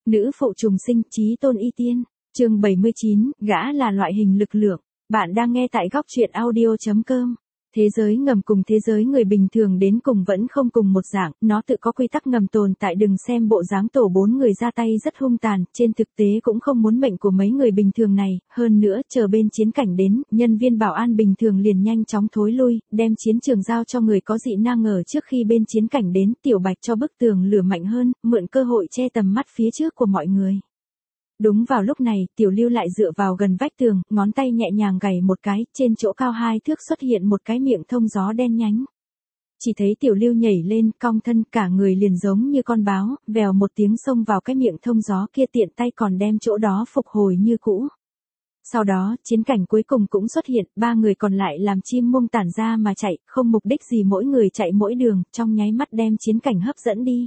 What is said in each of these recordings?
Nữ phụ trùng sinh, chí tôn y tiên. Chương 79, gã là loại hình lực lượng. Bạn đang nghe tại góc truyện audio.com. Thế giới ngầm cùng thế giới người bình thường đến cùng vẫn không cùng một dạng, nó tự có quy tắc ngầm tồn tại. Đừng xem bộ dáng tổ 4 người ra tay rất hung tàn, trên thực tế cũng không muốn mệnh của mấy người bình thường này. Hơn nữa, chờ bên chiến cảnh đến, nhân viên bảo an bình thường liền nhanh chóng thối lui, đem chiến trường giao cho người có dị năng ở trước khi bên chiến cảnh đến. Tiểu Bạch cho bức tường lửa mạnh hơn, mượn cơ hội che tầm mắt phía trước của mọi người. Đúng vào lúc này, Tiểu Lưu lại dựa vào gần vách tường, ngón tay nhẹ nhàng gảy một cái, trên chỗ cao 2 thước xuất hiện một cái miệng thông gió đen nhánh. Chỉ thấy Tiểu Lưu nhảy lên, cong thân, cả người liền giống như con báo, vèo một tiếng xông vào cái miệng thông gió kia, tiện tay còn đem chỗ đó phục hồi như cũ. Sau đó, chiến cảnh cuối cùng cũng xuất hiện, 3 người còn lại làm chim muông tản ra mà chạy, không mục đích gì, mỗi người chạy mỗi đường, trong nháy mắt đem chiến cảnh hấp dẫn đi.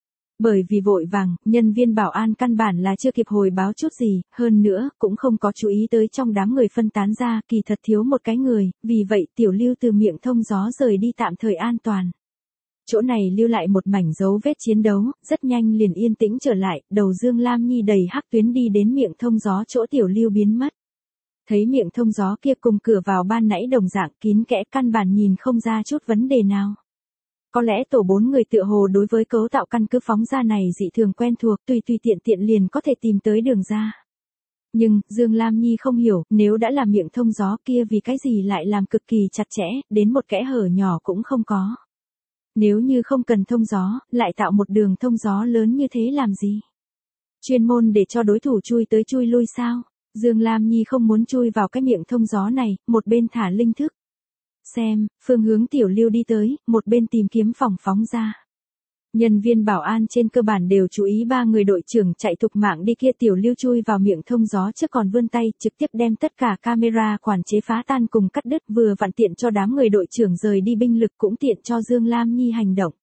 Bởi vì vội vàng, nhân viên bảo an căn bản là chưa kịp hồi báo chút gì, hơn nữa, cũng không có chú ý tới trong đám người phân tán ra, kỳ thật thiếu một cái người, vì vậy Tiểu Lưu từ miệng thông gió rời đi tạm thời an toàn. Chỗ này lưu lại một mảnh dấu vết chiến đấu, rất nhanh liền yên tĩnh trở lại, đầu Dương Lam Nhi đầy hắc tuyến đi đến miệng thông gió chỗ Tiểu Lưu biến mất. Thấy miệng thông gió kia cùng cửa vào ban nãy đồng dạng kín kẽ, căn bản nhìn không ra chút vấn đề nào. Có lẽ tổ 4 người tựa hồ đối với cấu tạo căn cứ phóng ra này dị thường quen thuộc, tùy tiện tiện liền có thể tìm tới đường ra. Nhưng, Dương Lam Nhi không hiểu, nếu đã làm miệng thông gió kia vì cái gì lại làm cực kỳ chặt chẽ, đến một kẽ hở nhỏ cũng không có. Nếu như không cần thông gió, lại tạo một đường thông gió lớn như thế làm gì? Chuyên môn để cho đối thủ chui tới chui lui sao? Dương Lam Nhi không muốn chui vào cái miệng thông gió này, một bên thả linh thức. Xem, phương hướng Tiểu Lưu đi tới, một bên tìm kiếm phòng phóng ra. Nhân viên bảo an trên cơ bản đều chú ý 3 người đội trưởng chạy thục mạng đi kia. Tiểu Lưu chui vào miệng thông gió trước còn vươn tay, trực tiếp đem tất cả camera quản chế phá tan cùng cắt đứt, vừa vặn tiện cho đám người đội trưởng rời đi binh lực, cũng tiện cho Dương Lam Nhi hành động.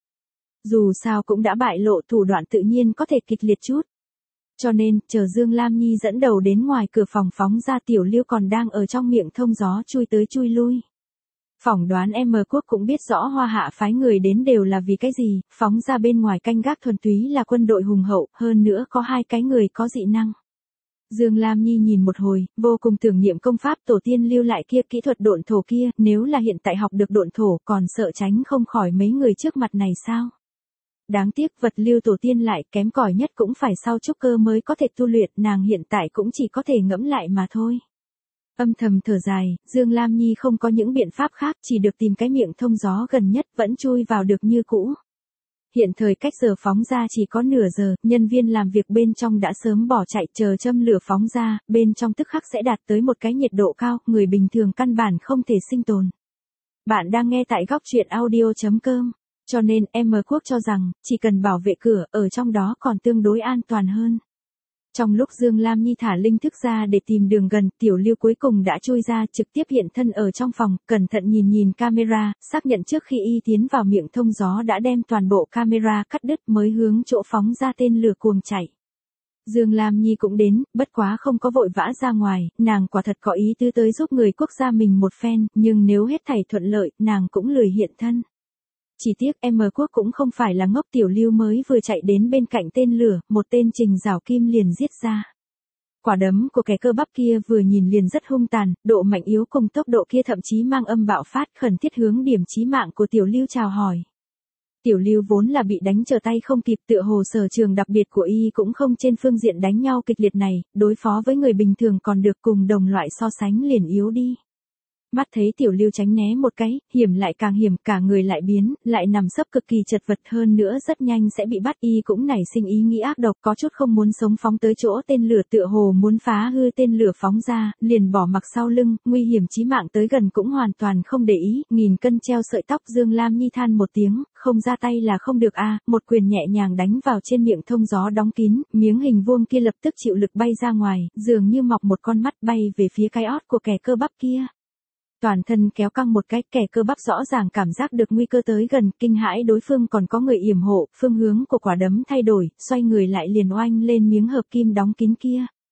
Dù sao cũng đã bại lộ thủ đoạn, tự nhiên có thể kịch liệt chút. Cho nên, chờ Dương Lam Nhi dẫn đầu đến ngoài cửa phòng phóng ra, Tiểu Lưu còn đang ở trong miệng thông gió chui tới chui lui. Phỏng đoán M Quốc cũng biết rõ Hoa Hạ phái người đến đều là vì cái gì, phóng ra bên ngoài canh gác thuần túy là quân đội hùng hậu, hơn nữa có 2 cái người có dị năng. Dương Lam Nhi nhìn một hồi, vô cùng tưởng niệm công pháp tổ tiên lưu lại kia, kỹ thuật độn thổ kia, nếu là hiện tại học được độn thổ còn sợ tránh không khỏi mấy người trước mặt này sao? Đáng tiếc vật lưu tổ tiên lại kém cỏi nhất cũng phải sau trúc cơ mới có thể tu luyện, nàng hiện tại cũng chỉ có thể ngẫm lại mà thôi. Âm thầm thở dài, Dương Lam Nhi không có những biện pháp khác, chỉ được tìm cái miệng thông gió gần nhất, vẫn chui vào được như cũ. Hiện thời cách giờ phóng ra chỉ có nửa giờ, nhân viên làm việc bên trong đã sớm bỏ chạy, chờ châm lửa phóng ra, bên trong tức khắc sẽ đạt tới một cái nhiệt độ cao, người bình thường căn bản không thể sinh tồn. Bạn đang nghe tại góc truyện audio.com, cho nên M Quốc cho rằng, chỉ cần bảo vệ cửa, ở trong đó còn tương đối an toàn hơn. Trong lúc Dương Lam Nhi thả linh thức ra để tìm đường gần, Tiểu Lưu cuối cùng đã chui ra, trực tiếp hiện thân ở trong phòng, cẩn thận nhìn camera, xác nhận trước khi y tiến vào miệng thông gió đã đem toàn bộ camera cắt đứt, mới hướng chỗ phóng ra tên lửa cuồng chạy. Dương Lam Nhi cũng đến, bất quá không có vội vã ra ngoài, nàng quả thật có ý tứ tới giúp người quốc gia mình một phen, nhưng nếu hết thảy thuận lợi, nàng cũng lười hiện thân. Chỉ tiếc M Quốc cũng không phải là ngốc, Tiểu Lưu mới vừa chạy đến bên cạnh tên lửa, một tên Trình Giảo Kim liền giết ra. Quả đấm của kẻ cơ bắp kia vừa nhìn liền rất hung tàn, độ mạnh yếu cùng tốc độ kia thậm chí mang âm bạo phát, khẩn thiết hướng điểm chí mạng của Tiểu Lưu chào hỏi. Tiểu Lưu vốn là bị đánh trở tay không kịp, tựa hồ sở trường đặc biệt của y cũng không trên phương diện đánh nhau kịch liệt này, đối phó với người bình thường còn được, cùng đồng loại so sánh liền yếu đi. Mắt thấy Tiểu Lưu tránh né một cái, hiểm lại càng hiểm, cả người lại biến, lại nằm sấp cực kỳ chật vật, hơn nữa rất nhanh sẽ bị bắt. Y cũng nảy sinh ý nghĩ ác độc, có chút không muốn sống, phóng tới chỗ tên lửa, tựa hồ muốn phá hư tên lửa phóng ra, liền bỏ mặc sau lưng, nguy hiểm chí mạng tới gần cũng hoàn toàn không để ý. 1000 cân treo sợi tóc, Dương Lam Nhi than một tiếng, không ra tay là không được a, một quyền nhẹ nhàng đánh vào trên miệng thông gió đóng kín, miếng hình vuông kia lập tức chịu lực bay ra ngoài, dường như mọc một con mắt bay về phía cái ót của kẻ cơ bắp kia. Toàn thân kéo căng một cái, kẻ cơ bắp rõ ràng cảm giác được nguy cơ tới gần, kinh hãi đối phương còn có người yểm hộ, phương hướng của quả đấm thay đổi, xoay người lại liền oanh lên miếng hợp kim đóng kín kia.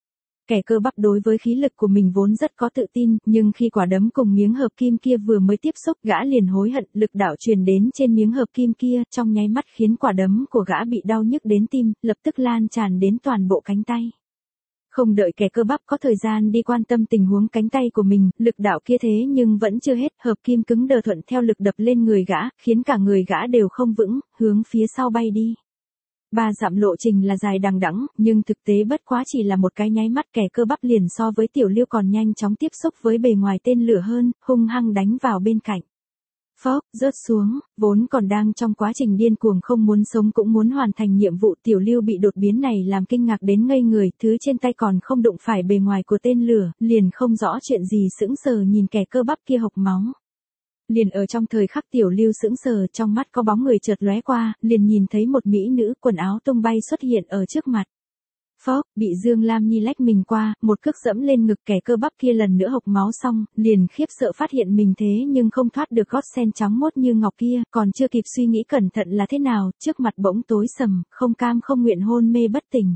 Kẻ cơ bắp đối với khí lực của mình vốn rất có tự tin, nhưng khi quả đấm cùng miếng hợp kim kia vừa mới tiếp xúc, gã liền hối hận, lực đạo truyền đến trên miếng hợp kim kia, trong nháy mắt khiến quả đấm của gã bị đau nhức đến tim, lập tức lan tràn đến toàn bộ cánh tay. Không đợi kẻ cơ bắp có thời gian đi quan tâm tình huống cánh tay của mình, lực đạo kia thế nhưng vẫn chưa hết, hợp kim cứng đờ thuận theo lực đập lên người gã, khiến cả người gã đều không vững, hướng phía sau bay đi. 3 dặm lộ trình là dài đằng đẵng, nhưng thực tế bất quá chỉ là một cái nháy mắt, kẻ cơ bắp liền so với Tiểu Lưu còn nhanh chóng tiếp xúc với bề ngoài tên lửa hơn, hung hăng đánh vào bên cạnh. Phốc, rớt xuống, vốn còn đang trong quá trình điên cuồng không muốn sống cũng muốn hoàn thành nhiệm vụ, Tiểu Lưu bị đột biến này làm kinh ngạc đến ngây người, thứ trên tay còn không đụng phải bề ngoài của tên lửa, liền không rõ chuyện gì sững sờ nhìn kẻ cơ bắp kia hộc máu. Liền ở trong thời khắc Tiểu Lưu sững sờ, trong mắt có bóng người chợt lóe qua, liền nhìn thấy một mỹ nữ quần áo tung bay xuất hiện ở trước mặt. Phốc, bị Dương Lam Nhi lách mình qua, một cước dẫm lên ngực, kẻ cơ bắp kia lần nữa hộc máu xong, liền khiếp sợ phát hiện mình thế nhưng không thoát được gót sen trắng mốt như ngọc kia, còn chưa kịp suy nghĩ cẩn thận là thế nào, trước mặt bỗng tối sầm, không cam không nguyện hôn mê bất tỉnh.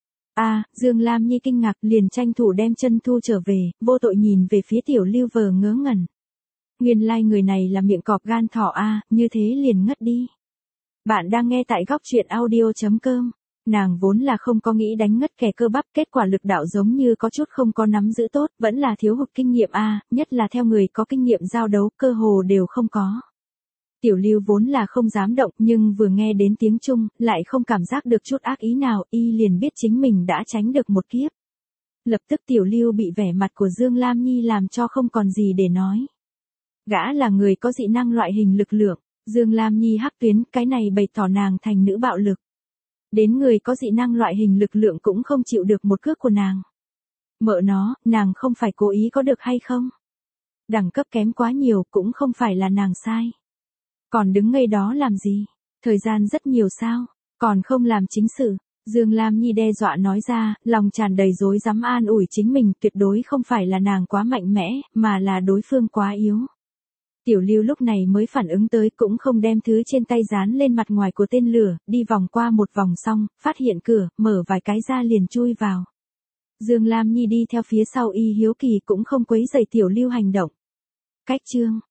Dương Lam Nhi kinh ngạc liền tranh thủ đem chân thu trở về, vô tội nhìn về phía Tiểu Lưu vờ ngớ ngẩn. Nguyên lai người này là miệng cọp gan thỏ như thế liền ngất đi. Bạn đang nghe tại góc truyện audio.com. Nàng vốn là không có nghĩ đánh ngất kẻ cơ bắp, kết quả lực đạo giống như có chút không có nắm giữ tốt, vẫn là thiếu hụt kinh nghiệm nhất là theo người có kinh nghiệm giao đấu, cơ hồ đều không có. Tiểu Lưu vốn là không dám động, nhưng vừa nghe đến tiếng Trung, lại không cảm giác được chút ác ý nào, y liền biết chính mình đã tránh được một kiếp. Lập tức Tiểu Lưu bị vẻ mặt của Dương Lam Nhi làm cho không còn gì để nói. Gã là người có dị năng loại hình lực lượng, Dương Lam Nhi hắc tuyến, cái này bày tỏ nàng thành nữ bạo lực. Đến người có dị năng loại hình lực lượng cũng không chịu được một cước của nàng. Mợ nó, nàng không phải cố ý có được hay không? Đẳng cấp kém quá nhiều cũng không phải là nàng sai. Còn đứng ngây đó làm gì? Thời gian rất nhiều sao? Còn không làm chính sự. Dương Lam Nhi đe dọa nói ra, lòng tràn đầy dối dám an ủi chính mình, tuyệt đối không phải là nàng quá mạnh mẽ, mà là đối phương quá yếu. Tiểu Lưu lúc này mới phản ứng tới, cũng không đem thứ trên tay dán lên mặt ngoài của tên lửa, đi vòng qua một vòng xong, phát hiện cửa, mở vài cái ra liền chui vào. Dương Lam Nhi đi theo phía sau y hiếu kỳ cũng không quấy rầy Tiểu Lưu hành động. Cách chương